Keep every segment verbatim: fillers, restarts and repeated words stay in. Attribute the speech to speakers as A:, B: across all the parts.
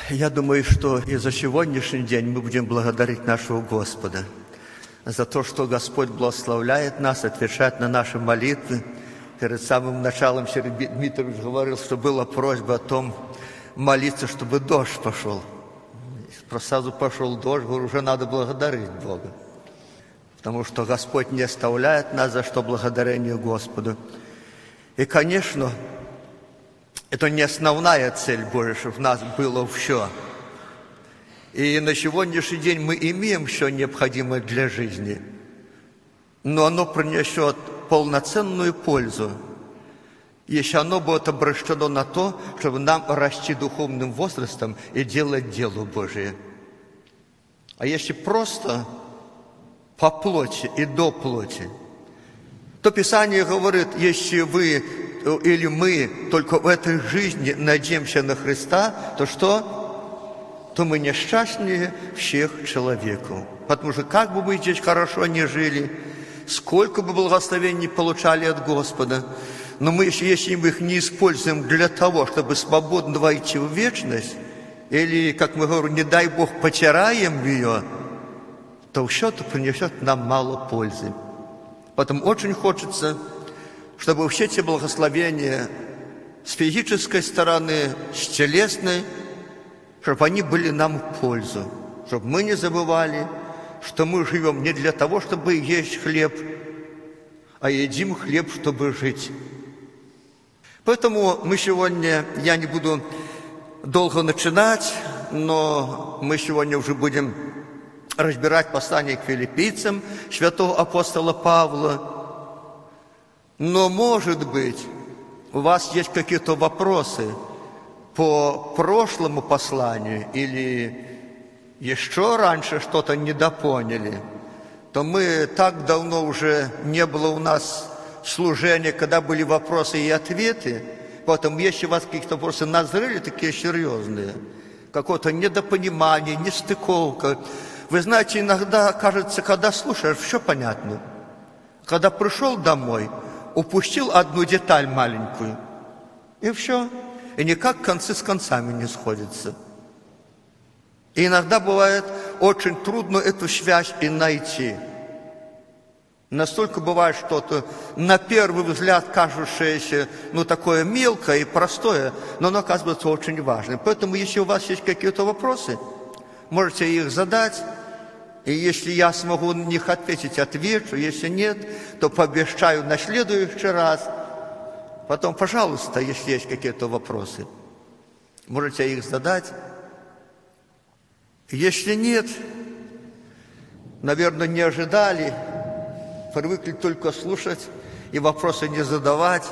A: Я думаю, что и за сегодняшний день мы будем благодарить нашего Господа за то, что Господь благословляет нас, отвечает на наши молитвы. Перед самым началом Сергей Дмитриевич говорил, что была просьба о том молиться, чтобы дождь пошел. Сразу пошел дождь, говорю, уже надо благодарить Бога. Потому что Господь не оставляет нас, за что благодарение Господу. И, конечно, это не основная цель Божия, чтобы в нас было все. И на сегодняшний день мы имеем все необходимое для жизни. Но оно принесет полноценную пользу, если оно будет обращено на то, чтобы нам расти духовным возрастом и делать дело Божие. А если просто по плоти и до плоти, то Писание говорит, если вы или мы только в этой жизни надеемся на Христа, то что? То мы несчастнее всех человеков. Потому что как бы мы здесь хорошо не жили, сколько бы благословений получали от Господа, но мы, если мы их не используем для того, чтобы свободно войти в вечность, или, как мы говорим, не дай Бог, потираем ее, то все это принесет нам мало пользы. Поэтому очень хочется, чтобы все эти благословения с физической стороны, с телесной, чтобы они были нам в пользу, чтобы мы не забывали, что мы живем не для того, чтобы есть хлеб, а едим хлеб, чтобы жить. Поэтому мы сегодня, я не буду долго начинать, но мы сегодня уже будем разбирать послание к филиппийцам святого апостола Павла. Но, может быть, у вас есть какие-то вопросы по прошлому посланию или еще раньше что-то недопоняли, то мы так давно уже не было у нас служения, когда были вопросы и ответы, поэтому если у вас какие-то вопросы назрели, такие серьезные, какое-то недопонимание, нестыковка, вы знаете, иногда кажется, когда слушаешь, все понятно. Когда пришел домой, упустил одну деталь маленькую, и все. И никак концы с концами не сходятся. И иногда бывает очень трудно эту связь и найти. Настолько бывает что-то, на первый взгляд, кажущееся, ну, такое мелкое и простое, но оно оказывается очень важным. Поэтому, если у вас есть какие-то вопросы, можете их задать. И если я смогу на них ответить, отвечу. Если нет, то пообещаю на следующий раз. Потом, пожалуйста, если есть какие-то вопросы, можете их задать. Если нет, наверное, не ожидали, привыкли только слушать и вопросы не задавать.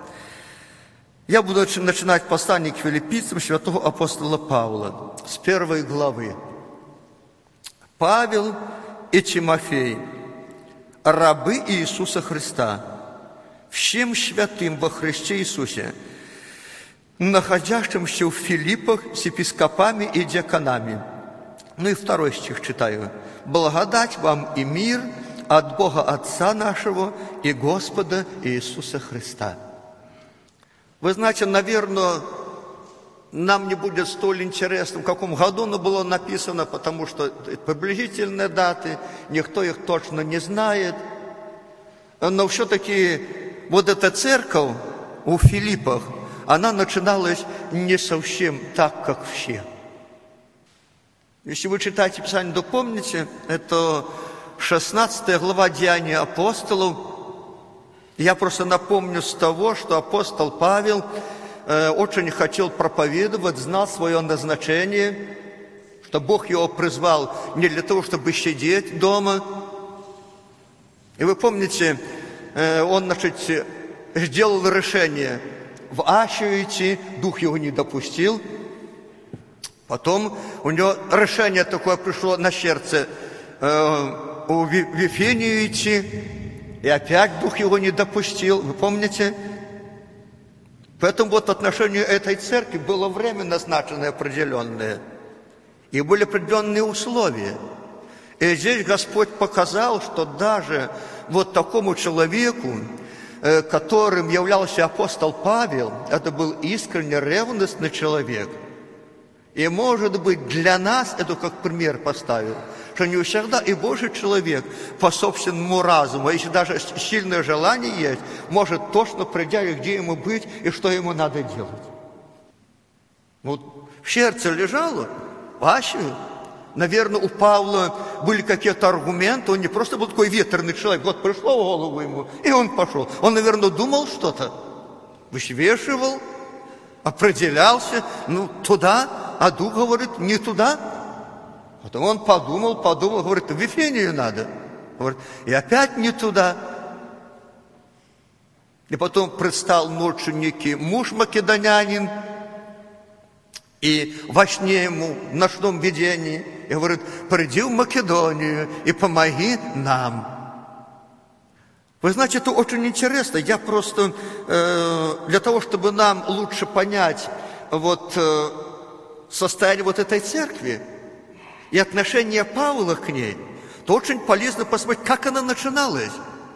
A: Я буду начинать послание к филиппийцам святого апостола Павла с первой главы. Павел и Тимофей, рабы Иисуса Христа, всем святым во Христе Иисусе, находящимся в Филиппах с епископами и диаконами. Ну и второй стих читаю. «Благодать вам и мир от Бога Отца нашего и Господа Иисуса Христа». Вы знаете, наверное, нам не будет столь интересно, в каком году оно было написано, потому что приблизительные даты, никто их точно не знает. Но все-таки вот эта церковь у Филиппах, она начиналась не совсем так, как все. Если вы читаете Писание, то помните, это шестнадцатая глава Деяний апостолов. Я просто напомню с того, что апостол Павел э, очень хотел проповедовать, знал свое назначение, что Бог его призвал не для того, чтобы сидеть дома. И вы помните, э, он, значит, сделал решение в Асию идти, Дух его не допустил. Потом у него решение такое пришло на сердце, э, в Вифинию идти, и опять Дух его не допустил, вы помните? Поэтому вот в отношении этой церкви было время назначенное определенное, и были определенные условия. И здесь Господь показал, что даже вот такому человеку, э, которым являлся апостол Павел, это был искренне ревностный человек. И, может быть, для нас это как пример поставил, что не всегда и Божий человек по собственному разуму, а если даже сильное желание есть, может точно определять, где ему быть и что ему надо делать. Вот в сердце лежало, Вася, наверное, у Павла были какие-то аргументы, он не просто был такой ветреный человек, вот пришло в голову ему, и он пошел. Он, наверное, думал что-то, высвечивал, определялся, ну, туда, а Дух говорит, не туда. Потом он подумал, подумал, говорит, в Вифинию надо. Говорит, и опять не туда. И потом предстал ночью некий муж македонянин, и во сне ему, в ночном видении, и говорит, приди в Македонию и помоги нам. Вы знаете, это очень интересно. Я просто э, для того, чтобы нам лучше понять вот, э, состояние вот этой церкви и отношение Павла к ней, то очень полезно посмотреть, как она начиналась.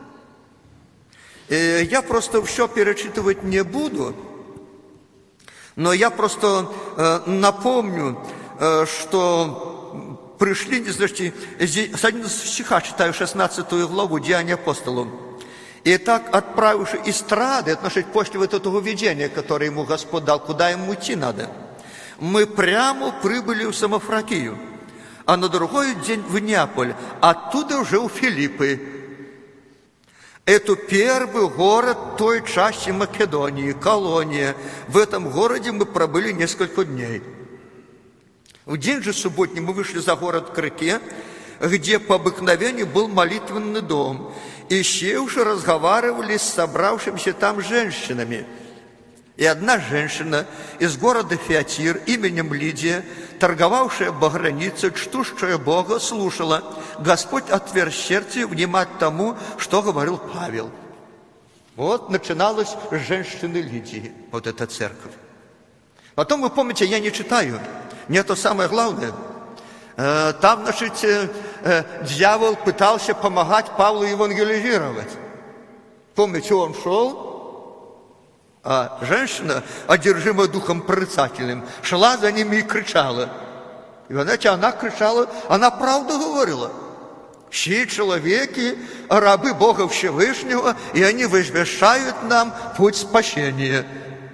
A: Э, я просто все перечитывать не буду, но я просто э, напомню, э, что пришли, знаете, с одиннадцатого стиха читаю шестнадцатую главу Деяния апостолов. И так, отправивши из Трады, это значит, после вот этого видения, которое ему Господь дал, куда ему идти надо, мы прямо прибыли в Самофракию, а на другой день в Неаполь, оттуда уже у Филиппы. Это первый город той части Македонии, колония. В этом городе мы пробыли несколько дней. В день же субботний мы вышли за город к реке, где по обыкновению был молитвенный дом. И все уже разговаривали с собравшимися там женщинами. И одна женщина из города Фиатир именем Лидия, торговавшая по границе, чтущая Бога, слушала. Господь отверз сердце внимать тому, что говорил Павел. Вот начиналась с женщины Лидии, вот эта церковь. Потом, вы помните, я не читаю, мне это самое главное. Там, значит, дьявол пытался помогать Павлу евангелизировать. Помните, он шел, а женщина, одержимая духом прорицательным, шла за ними и кричала. И, вы знаете, она кричала, она правду говорила. Все человеки, рабы Бога Всевышнего, и они возвещают нам путь спасения.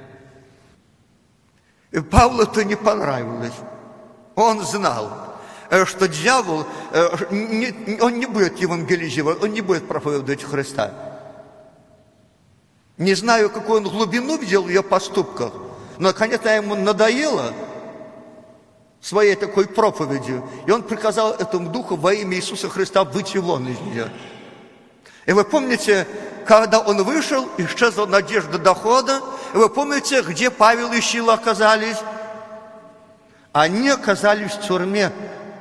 A: И Павлу это не понравилось. Он знал, что дьявол, он не будет евангелизировать, он не будет проповедовать Христа. Не знаю, какую он глубину видел в ее поступках, но, наконец-то, ему надоело своей такой проповедью, и он приказал этому духу во имя Иисуса Христа выйти вон из нее. И вы помните, когда он вышел, исчезла надежда дохода, и вы помните, где Павел и Сила оказались? Они оказались в тюрьме.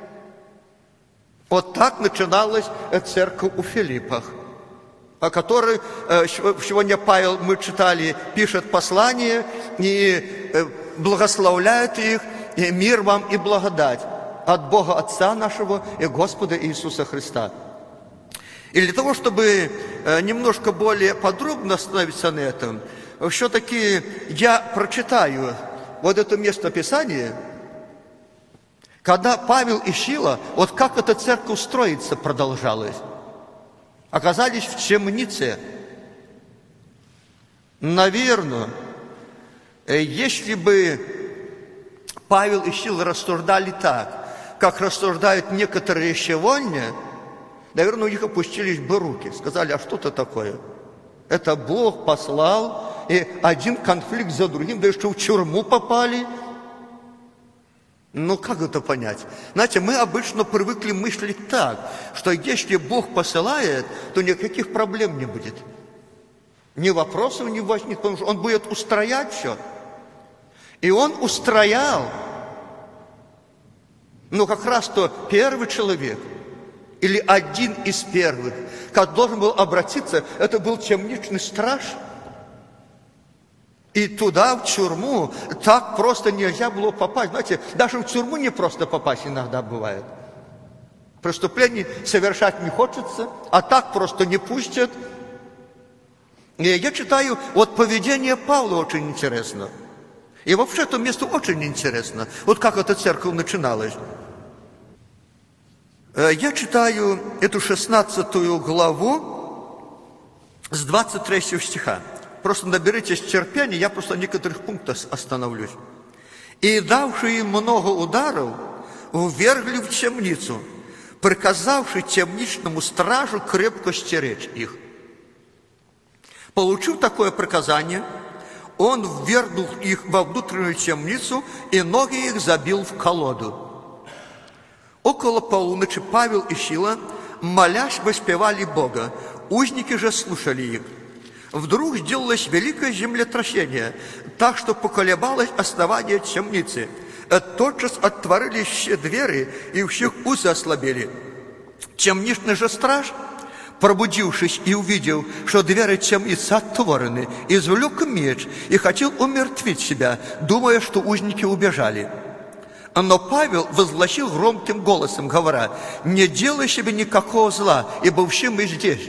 A: Вот так начиналась церковь у Филиппах, о которой сегодня Павел, мы читали, пишет послание и благословляет их, и мир вам и благодать от Бога Отца нашего и Господа Иисуса Христа. И для того, чтобы немножко более подробно остановиться на этом, все-таки я прочитаю вот это место Писания, когда Павел и Сила, вот как эта церковь строится, продолжалась, оказались в темнице. Наверное, если бы Павел и Сила рассуждали так, как рассуждают некоторые сегодня, наверное, у них опустились бы руки, сказали, а что это такое? Это Бог послал, и один конфликт за другим, да еще в тюрьму попали. Ну, как это понять? Знаете, мы обычно привыкли мыслить так, что если Бог посылает, то никаких проблем не будет. Ни вопросов не возникнет, потому что Он будет устроять все. И Он устроял. Но как раз то первый человек, или один из первых, который должен был обратиться, это был темничный страж. И туда, в тюрьму, так просто нельзя было попасть. Знаете, даже в тюрьму не просто попасть иногда бывает. Преступлений совершать не хочется, а так просто не пустят. И я читаю, вот поведение Павла очень интересно. И вообще это место очень интересно. Вот как эта церковь начиналась. Я читаю эту шестнадцатую главу с двадцать третьего стиха. Просто наберитесь терпения, я просто на некоторых пунктах остановлюсь. «И, давши им много ударов, увергли в темницу, приказавши темничному стражу крепко стеречь их. Получив такое приказание, он ввергнул их во внутреннюю темницу, и ноги их забил в колоду. Около полуночи Павел и Сила, молясь, воспевали Бога. Узники же слушали их. Вдруг сделалось великое землетрясение, так что поколебалось основание темницы. Тотчас отворились все двери, и у всех узы ослабели. Темничный же страж, пробудившись и увидел, что двери темницы отворены, извлек меч и хотел умертвить себя, думая, что узники убежали. Но Павел возгласил громким голосом, говоря: «Не делай себе никакого зла, ибо все мы здесь».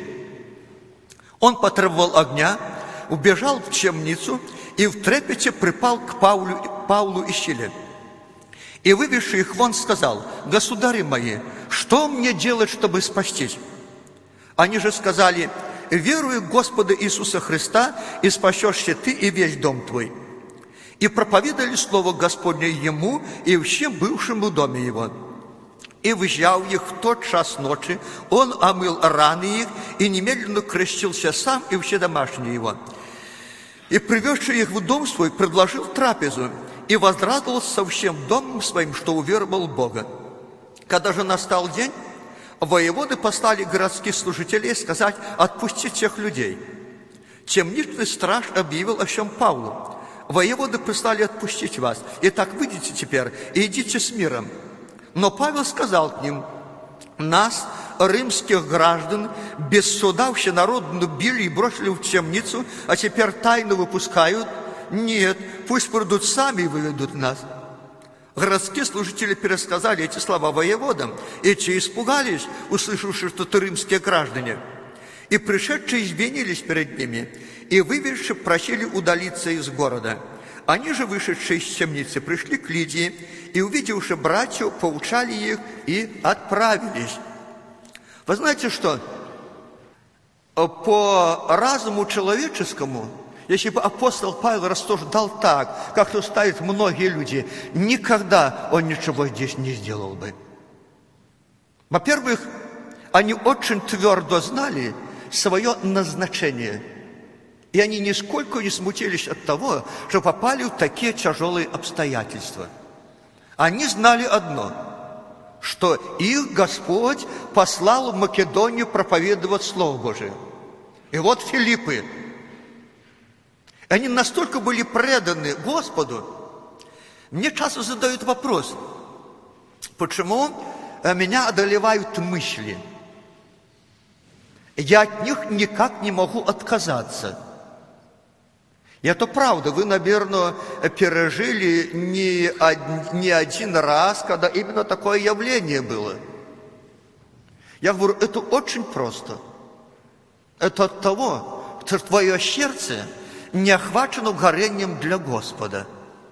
A: Он потребовал огня, убежал в темницу и в трепете припал к Павлу, Павлу и Силе. И, вывезши их вон, сказал: «Государи мои, что мне делать, чтобы спастись?» Они же сказали: «Веруй в Господа Иисуса Христа, и спасешься ты и весь дом твой». И проповедали слово Господне ему и всем бывшим в доме его. И, взяв их в тот час ночи, он омыл раны их и немедленно крестился сам и все домашние его. И, привезши их в дом свой, предложил трапезу и возрадовался со всем домом своим, что уверовал в Бога. Когда же настал день, воеводы послали городских служителей сказать: «Отпустить всех людей». Темничный страж объявил о чем Павлу: «Воеводы прислали отпустить вас. Итак, выйдите теперь и идите с миром». Но Павел сказал к ним: «Нас, римских граждан, без суда всенародно били и бросили в темницу, а теперь тайно выпускают? Нет, пусть придут сами и выведут нас». Городские служители пересказали эти слова воеводам, и те испугались, услышавши, что это римские граждане. И пришедшие извинились перед ними, и, выведши, просили удалиться из города. Они же, вышедшие из темницы, пришли к Лидии, и, увидевши братьев, поучали их и отправились. Вы знаете что? По разуму человеческому, если бы апостол Павел рассуждал так, как рассуждают многие люди, никогда он ничего здесь не сделал бы. Во-первых, они очень твердо знали свое назначение. И они нисколько не смутились от того, что попали в такие тяжелые обстоятельства. Они знали одно, что их Господь послал в Македонию проповедовать Слово Божие. И вот Филиппы. Они настолько были преданы Господу. Мне часто задают вопрос: почему меня одолевают мысли? Я от них никак не могу отказаться. И это правда, вы, наверное, пережили не, од... не один раз, когда именно такое явление было. Я говорю, это очень просто. Это от того, что твое сердце не охвачено горением для Господа.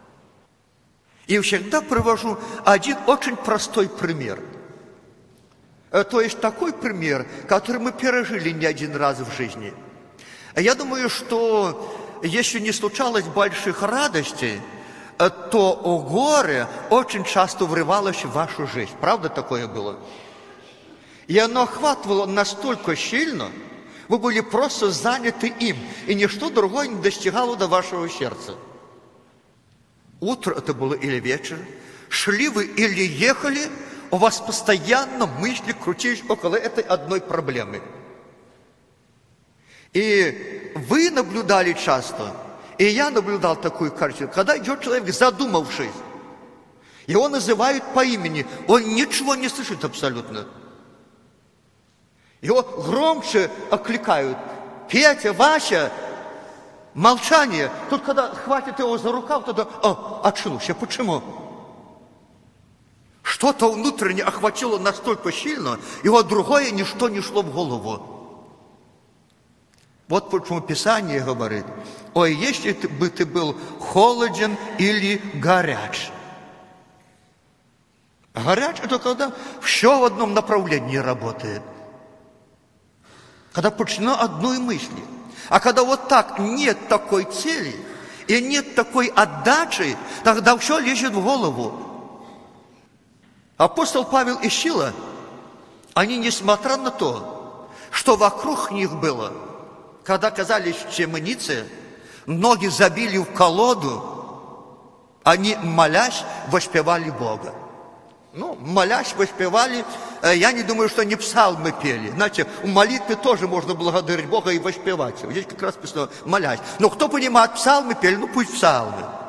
A: И всегда привожу один очень простой пример. То есть такой пример, который мы пережили не один раз в жизни. Я думаю, что если не случалось больших радостей, то горе очень часто врывалось в вашу жизнь. Правда такое было? И оно охватывало настолько сильно, вы были просто заняты им, и ничто другое не достигало до вашего сердца. Утро это было или вечер, шли вы или ехали, у вас постоянно мысли крутились около этой одной проблемы. И вы наблюдали часто, и я наблюдал такую картину, когда идет человек, задумавшись, его называют по имени, он ничего не слышит абсолютно. Его громче окликают: Петя, Вася, молчание. Тут, когда хватит его за рукав, тогда, о, очнулся. Почему? Что-то внутренне охватило настолько сильно, его другое ничто не шло в голову. Вот почему Писание говорит: ой, если бы ты был холоден или горяч. Горяч – это когда все в одном направлении работает. Когда подчинено одной мысли. А когда вот так нет такой цели и нет такой отдачи, тогда все лезет в голову. Апостол Павел и Сила, они, несмотря на то, что вокруг них было, когда оказались в темнице, ноги забили в колоду, они, молясь, воспевали Бога. Ну, молясь, воспевали, я не думаю, что они псалмы пели. Знаете, в молитве тоже можно благодарить Бога и воспевать. Здесь как раз написано «молясь». Но кто понимает, псалмы пели, ну пусть псалмы.